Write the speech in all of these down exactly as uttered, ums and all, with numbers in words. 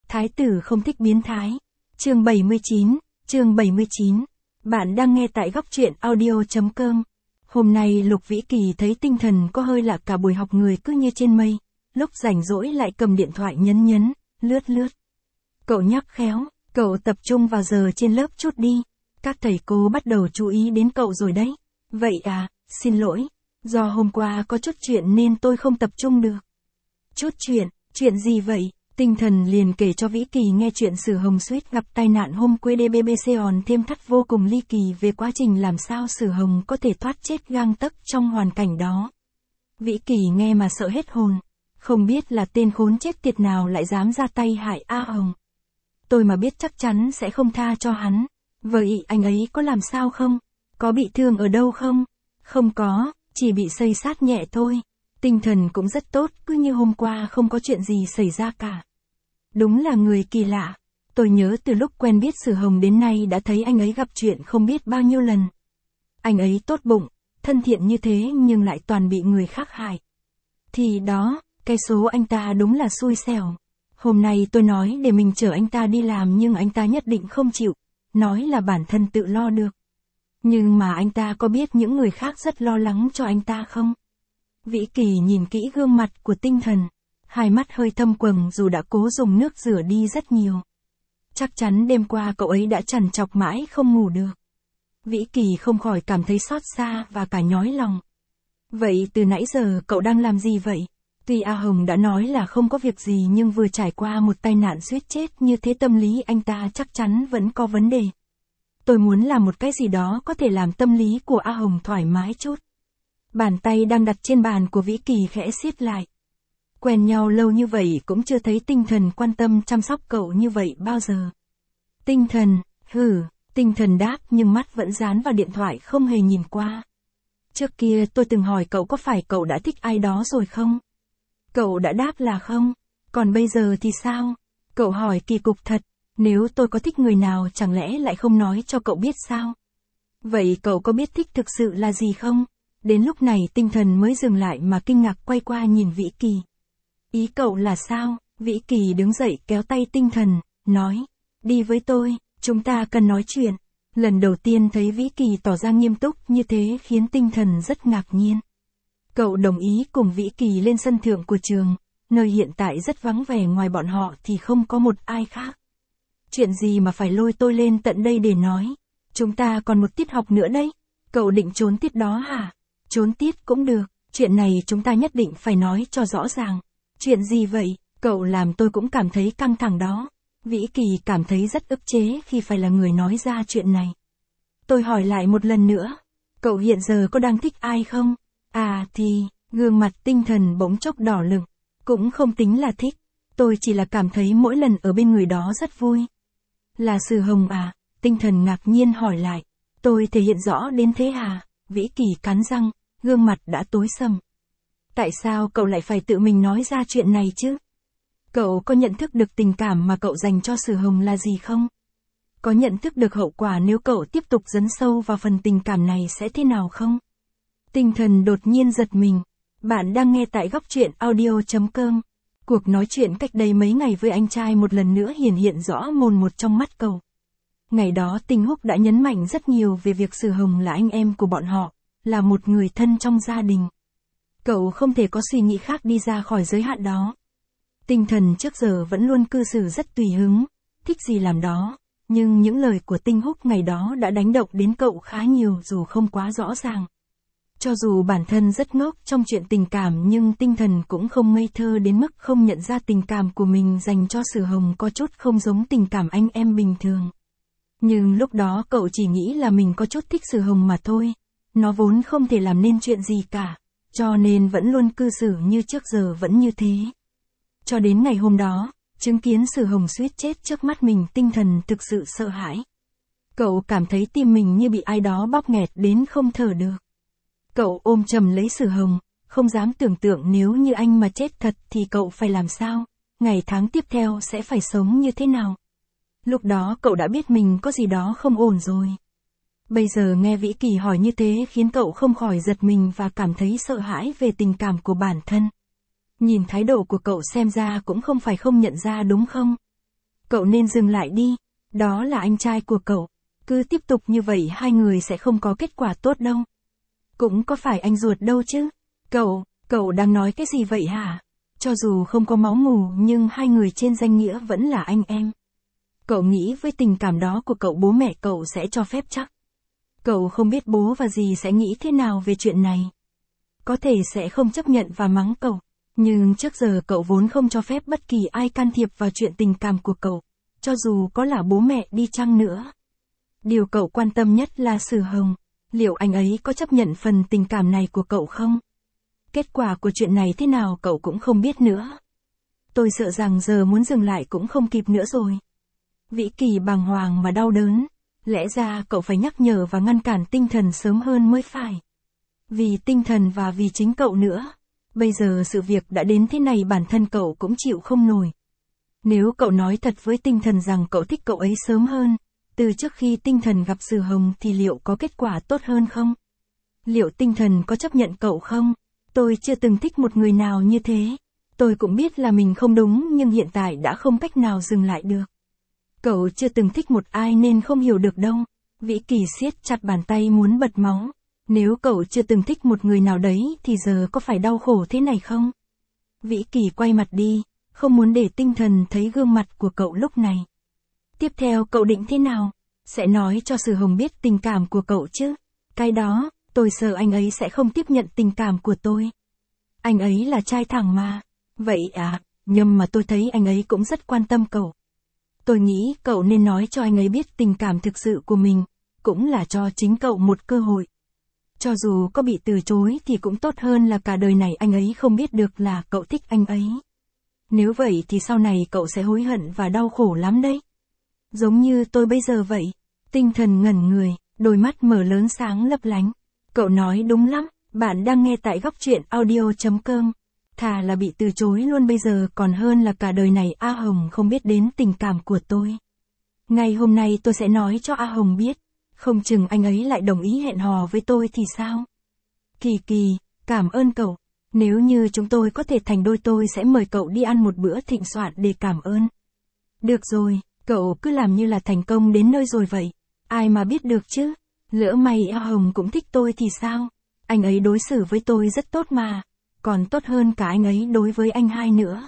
Thái tử không thích biến thái. Chương bảy mươi chín, chương bảy mươi chín. Bạn đang nghe tại góc truyện audio chấm com. Hôm nay Lục Vĩ Kỳ thấy tinh thần có hơi lạ, cả buổi học người cứ như trên mây, lúc rảnh rỗi lại cầm điện thoại nhấn nhấn, lướt lướt. Cậu nhắc khéo, cậu tập trung vào giờ trên lớp chút đi. Các thầy cô bắt đầu chú ý đến cậu rồi đấy. Vậy à, xin lỗi, do hôm qua có chút chuyện nên tôi không tập trung được. Chút chuyện, chuyện gì vậy? Tinh thần liền kể cho Vĩ Kỳ nghe chuyện Sử Hồng suýt gặp tai nạn hôm quê đê bê bê xê on thêm thắt vô cùng ly kỳ về quá trình làm sao Sử Hồng có thể thoát chết gang tấc trong hoàn cảnh đó. Vĩ Kỳ nghe mà sợ hết hồn, không biết là tên khốn chết tiệt nào lại dám ra tay hại A Hồng. Tôi mà biết chắc chắn sẽ không tha cho hắn. Vậy anh ấy có làm sao không? Có bị thương ở đâu không? Không có, chỉ bị xây xát nhẹ thôi. Tinh thần cũng rất tốt, cứ như hôm qua không có chuyện gì xảy ra cả. Đúng là người kỳ lạ. Tôi nhớ từ lúc quen biết Sử Hồng đến nay đã thấy anh ấy gặp chuyện không biết bao nhiêu lần. Anh ấy tốt bụng, thân thiện như thế nhưng lại toàn bị người khác hại. Thì đó, cái số anh ta đúng là xui xẻo. Hôm nay tôi nói để mình chở anh ta đi làm nhưng anh ta nhất định không chịu, nói là bản thân tự lo được. Nhưng mà anh ta có biết những người khác rất lo lắng cho anh ta không? Vĩ Kỳ nhìn kỹ gương mặt của tinh thần, hai mắt hơi thâm quầng dù đã cố dùng nước rửa đi rất nhiều. Chắc chắn đêm qua cậu ấy đã trằn trọc mãi không ngủ được. Vĩ Kỳ không khỏi cảm thấy xót xa và cả nhói lòng. Vậy từ nãy giờ cậu đang làm gì vậy? Tuy A Hồng đã nói là không có việc gì nhưng vừa trải qua một tai nạn suýt chết như thế tâm lý anh ta chắc chắn vẫn có vấn đề. Tôi muốn làm một cái gì đó có thể làm tâm lý của A Hồng thoải mái chút. Bàn tay đang đặt trên bàn của Vĩ Kỳ khẽ siết lại. Quen nhau lâu như vậy cũng chưa thấy tinh thần quan tâm chăm sóc cậu như vậy bao giờ. Tinh thần, hừ, tinh thần đáp nhưng mắt vẫn dán vào điện thoại không hề nhìn qua. Trước kia tôi từng hỏi cậu có phải cậu đã thích ai đó rồi không? Cậu đã đáp là không. Còn bây giờ thì sao? Cậu hỏi kỳ cục thật. Nếu tôi có thích người nào chẳng lẽ lại không nói cho cậu biết sao? Vậy cậu có biết thích thực sự là gì không? Đến lúc này tinh thần mới dừng lại mà kinh ngạc quay qua nhìn Vĩ Kỳ. Ý cậu là sao? Vĩ Kỳ đứng dậy kéo tay tinh thần, nói. Đi với tôi, chúng ta cần nói chuyện. Lần đầu tiên thấy Vĩ Kỳ tỏ ra nghiêm túc như thế khiến tinh thần rất ngạc nhiên. Cậu đồng ý cùng Vĩ Kỳ lên sân thượng của trường, nơi hiện tại rất vắng vẻ, ngoài bọn họ thì không có một ai khác. Chuyện gì mà phải lôi tôi lên tận đây để nói? Chúng ta còn một tiết học nữa đấy. Cậu định trốn tiết đó hả? Trốn tiết cũng được, chuyện này chúng ta nhất định phải nói cho rõ ràng. Chuyện gì vậy? Cậu làm tôi cũng cảm thấy căng thẳng đó. Vĩ Kỳ cảm thấy rất ức chế khi phải là người nói ra chuyện này. Tôi hỏi lại một lần nữa, cậu hiện giờ có đang thích ai không? À thì, gương mặt tinh thần bỗng chốc đỏ lửng, cũng không tính là thích, tôi chỉ là cảm thấy mỗi lần ở bên người đó rất vui. Là Sử Hồng à? Tinh thần ngạc nhiên hỏi lại, tôi thể hiện rõ đến thế à? Vĩ Kỳ cắn răng, gương mặt đã tối sầm. Tại sao cậu lại phải tự mình nói ra chuyện này chứ? Cậu có nhận thức được tình cảm mà cậu dành cho Sử Hồng là gì không? Có nhận thức được hậu quả nếu cậu tiếp tục dấn sâu vào phần tình cảm này sẽ thế nào không? Tinh thần đột nhiên giật mình. Bạn đang nghe tại góc truyện audio chấm com. Cuộc nói chuyện cách đây mấy ngày với anh trai một lần nữa hiển hiện rõ mồn một trong mắt cậu. Ngày đó Tinh Húc đã nhấn mạnh rất nhiều về việc Sử Hồng là anh em của bọn họ, là một người thân trong gia đình. Cậu không thể có suy nghĩ khác đi ra khỏi giới hạn đó. Tinh thần trước giờ vẫn luôn cư xử rất tùy hứng, thích gì làm đó, nhưng những lời của Tinh Húc ngày đó đã đánh động đến cậu khá nhiều dù không quá rõ ràng. Cho dù bản thân rất ngốc trong chuyện tình cảm nhưng tinh thần cũng không ngây thơ đến mức không nhận ra tình cảm của mình dành cho Sử Hồng có chút không giống tình cảm anh em bình thường. Nhưng lúc đó cậu chỉ nghĩ là mình có chút thích Sử Hồng mà thôi, nó vốn không thể làm nên chuyện gì cả, cho nên vẫn luôn cư xử như trước giờ vẫn như thế. Cho đến ngày hôm đó, chứng kiến Sử Hồng suýt chết trước mắt mình, tinh thần thực sự sợ hãi. Cậu cảm thấy tim mình như bị ai đó bóp nghẹt đến không thở được. Cậu ôm chầm lấy Sử Hồng, không dám tưởng tượng nếu như anh mà chết thật thì cậu phải làm sao, ngày tháng tiếp theo sẽ phải sống như thế nào. Lúc đó cậu đã biết mình có gì đó không ổn rồi. Bây giờ nghe Vĩ Kỳ hỏi như thế khiến cậu không khỏi giật mình và cảm thấy sợ hãi về tình cảm của bản thân. Nhìn thái độ của cậu xem ra cũng không phải không nhận ra đúng không? cậu nên dừng lại đi. Đó là anh trai của cậu. Cứ tiếp tục như vậy hai người sẽ không có kết quả tốt đâu. Cũng có phải anh ruột đâu chứ. Cậu, cậu đang nói cái gì vậy hả? Cho dù không có máu mủ nhưng hai người trên danh nghĩa vẫn là anh em. Cậu nghĩ với tình cảm đó của cậu bố mẹ cậu sẽ cho phép chắc? Cậu không biết bố và dì sẽ nghĩ thế nào về chuyện này. Có thể sẽ không chấp nhận và mắng cậu. Nhưng trước giờ cậu vốn không cho phép bất kỳ ai can thiệp vào chuyện tình cảm của cậu. Cho dù có là bố mẹ đi chăng nữa. Điều cậu quan tâm nhất là Sử Hồng. Liệu anh ấy có chấp nhận phần tình cảm này của cậu không? Kết quả của chuyện này thế nào cậu cũng không biết nữa. Tôi sợ rằng giờ muốn dừng lại cũng không kịp nữa rồi. Vĩ Kỳ bàng hoàng mà đau đớn. Lẽ ra cậu phải nhắc nhở và ngăn cản tinh thần sớm hơn mới phải. Vì tinh thần và vì chính cậu nữa. Bây giờ sự việc đã đến thế này bản thân cậu cũng chịu không nổi. Nếu cậu nói thật với tinh thần rằng cậu thích cậu ấy sớm hơn, từ trước khi tinh thần gặp Sử Hồng thì liệu có kết quả tốt hơn không? Liệu tinh thần có chấp nhận cậu không? Tôi chưa từng thích một người nào như thế. Tôi cũng biết là mình không đúng nhưng hiện tại đã không cách nào dừng lại được. Cậu chưa từng thích một ai nên không hiểu được đâu. Vĩ Kỳ siết chặt bàn tay muốn bật máu. Nếu cậu chưa từng thích một người nào đấy thì giờ có phải đau khổ thế này không? Vĩ Kỳ quay mặt đi, không muốn để tinh thần thấy gương mặt của cậu lúc này. Tiếp theo cậu định thế nào? Sẽ nói cho Sử Hồng biết tình cảm của cậu chứ? Cái đó, tôi sợ anh ấy sẽ không tiếp nhận tình cảm của tôi. Anh ấy là trai thẳng mà. Vậy à, nhưng mà tôi thấy anh ấy cũng rất quan tâm cậu. Tôi nghĩ cậu nên nói cho anh ấy biết tình cảm thực sự của mình, cũng là cho chính cậu một cơ hội. Cho dù có bị từ chối thì cũng tốt hơn là cả đời này anh ấy không biết được là cậu thích anh ấy. Nếu vậy thì sau này cậu sẽ hối hận và đau khổ lắm đấy. Giống như tôi bây giờ vậy. Tinh thần ngẩn người, đôi mắt mở lớn sáng lấp lánh. Cậu nói đúng lắm, bạn đang nghe tại góc truyện audio chấm com. Thà là bị từ chối luôn bây giờ còn hơn là cả đời này A Hồng không biết đến tình cảm của tôi. Ngày hôm nay tôi sẽ nói cho A Hồng biết. Không chừng anh ấy lại đồng ý hẹn hò với tôi thì sao? Kỳ Kỳ, cảm ơn cậu. Nếu như chúng tôi có thể thành đôi tôi sẽ mời cậu đi ăn một bữa thịnh soạn để cảm ơn. Được rồi, cậu cứ làm như là thành công đến nơi rồi vậy. Ai mà biết được chứ? Lỡ may A Hồng cũng thích tôi thì sao? Anh ấy đối xử với tôi rất tốt mà. Còn tốt hơn cả anh ấy đối với anh hai nữa.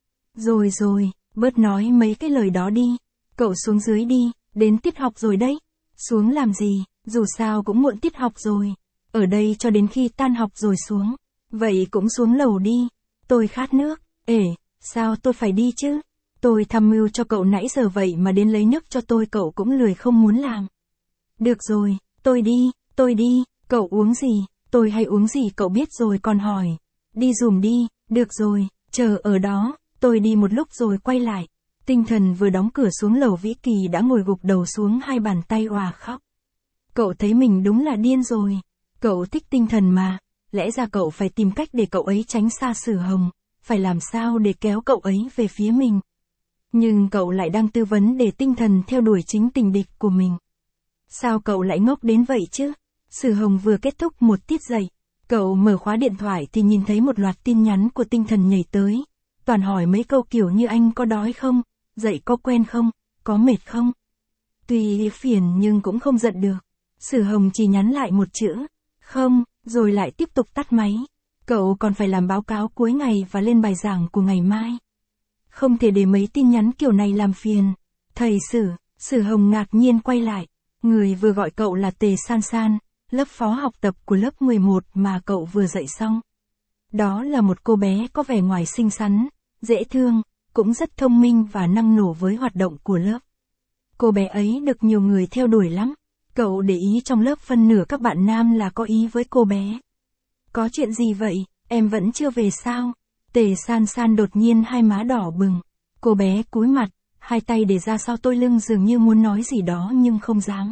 Rồi rồi, bớt nói mấy cái lời đó đi. Cậu xuống dưới đi, đến tiết học rồi đấy. Xuống làm gì, dù sao cũng muộn tiết học rồi. Ở đây cho đến khi tan học rồi xuống. Vậy cũng xuống lầu đi. Tôi khát nước. Ê, sao tôi phải đi chứ? Tôi tham mưu cho cậu nãy giờ vậy mà đến lấy nước cho tôi cậu cũng lười không muốn làm. Được rồi, tôi đi, tôi đi. Cậu uống gì? Tôi hay uống gì cậu biết rồi còn hỏi. Đi dùm đi, được rồi, chờ ở đó, tôi đi một lúc rồi quay lại. Tinh thần vừa đóng cửa xuống lầu Vĩ Kỳ đã ngồi gục đầu xuống hai bàn tay òa khóc. Cậu thấy mình đúng là điên rồi. Cậu thích tinh thần mà, lẽ ra cậu phải tìm cách để cậu ấy tránh xa Sử Hồng, phải làm sao để kéo cậu ấy về phía mình. Nhưng cậu lại đang tư vấn để tinh thần theo đuổi chính tình địch của mình. Sao cậu lại ngốc đến vậy chứ? Sử Hồng vừa kết thúc một tiết dạy. Cậu mở khóa điện thoại thì nhìn thấy một loạt tin nhắn của tinh thần nhảy tới. Toàn hỏi mấy câu kiểu như anh có đói không? Dậy có quen không? Có mệt không? Tuy phiền nhưng cũng không giận được. Sử Hồng chỉ nhắn lại một chữ. Không, rồi lại tiếp tục tắt máy. Cậu còn phải làm báo cáo cuối ngày và lên bài giảng của ngày mai. Không thể để mấy tin nhắn kiểu này làm phiền. Thầy Sử, Sử Hồng ngạc nhiên quay lại. Người vừa gọi cậu là Tề San San, lớp phó học tập của lớp mười một mà cậu vừa dạy xong. Đó là một cô bé có vẻ ngoài xinh xắn, dễ thương, cũng rất thông minh và năng nổ với hoạt động của lớp. Cô bé ấy được nhiều người theo đuổi lắm. Cậu để ý trong lớp phân nửa các bạn nam là có ý với cô bé. Có chuyện gì vậy, em vẫn chưa về sao? Tề San San đột nhiên hai má đỏ bừng. Cô bé cúi mặt, hai tay để ra sau tôi lưng dường như muốn nói gì đó nhưng không dám.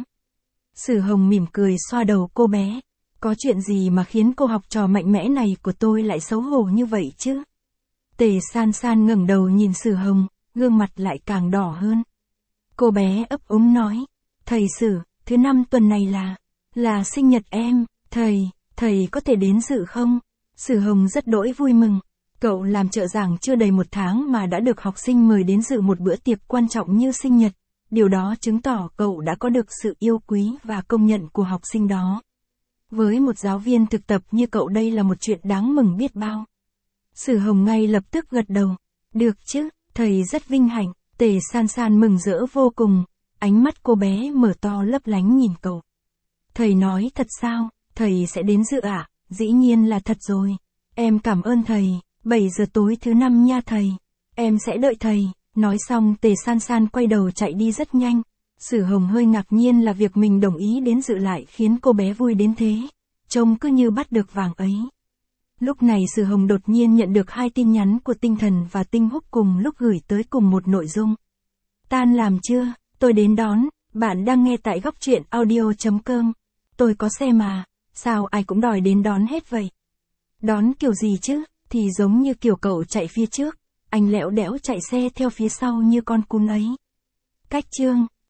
Sử Hồng mỉm cười xoa đầu cô bé. Có chuyện gì mà khiến cô học trò mạnh mẽ này của tôi lại xấu hổ như vậy chứ? Tề San San ngẩng đầu nhìn Sử Hồng, gương mặt lại càng đỏ hơn. Cô bé ấp úng nói, thầy Sử, thứ năm tuần này là, là sinh nhật em, thầy, thầy có thể đến dự không? Sử Hồng rất đỗi vui mừng. Cậu làm trợ giảng chưa đầy một tháng mà đã được học sinh mời đến dự một bữa tiệc quan trọng như sinh nhật. Điều đó chứng tỏ cậu đã có được sự yêu quý và công nhận của học sinh đó. Với một giáo viên thực tập như cậu đây là một chuyện đáng mừng biết bao. Sử Hồng ngay lập tức gật đầu. Được chứ, thầy rất vinh hạnh. Tề San San mừng rỡ vô cùng. Ánh mắt cô bé mở to lấp lánh nhìn cậu. Thầy nói thật sao, thầy sẽ đến dự ạ? À? Dĩ nhiên là thật rồi. Em cảm ơn thầy, bảy giờ tối thứ năm nha thầy. Em sẽ đợi thầy. Nói xong Tề San San quay đầu chạy đi rất nhanh. Sử Hồng hơi ngạc nhiên là việc mình đồng ý đến dự lại khiến cô bé vui đến thế. Trông cứ như bắt được vàng ấy. Lúc này Sử Hồng đột nhiên nhận được hai tin nhắn của Tinh Thần và Tinh Húc cùng lúc gửi tới cùng một nội dung. Tan làm chưa? Tôi đến đón. Bạn đang nghe tại góc truyện audio chấm com. Tôi có xe mà. Sao ai cũng đòi đến đón hết vậy? Đón kiểu gì chứ? Thì giống như kiểu cậu chạy phía trước. Anh lẽo đẽo chạy xe theo phía sau như con cún ấy. Cách chương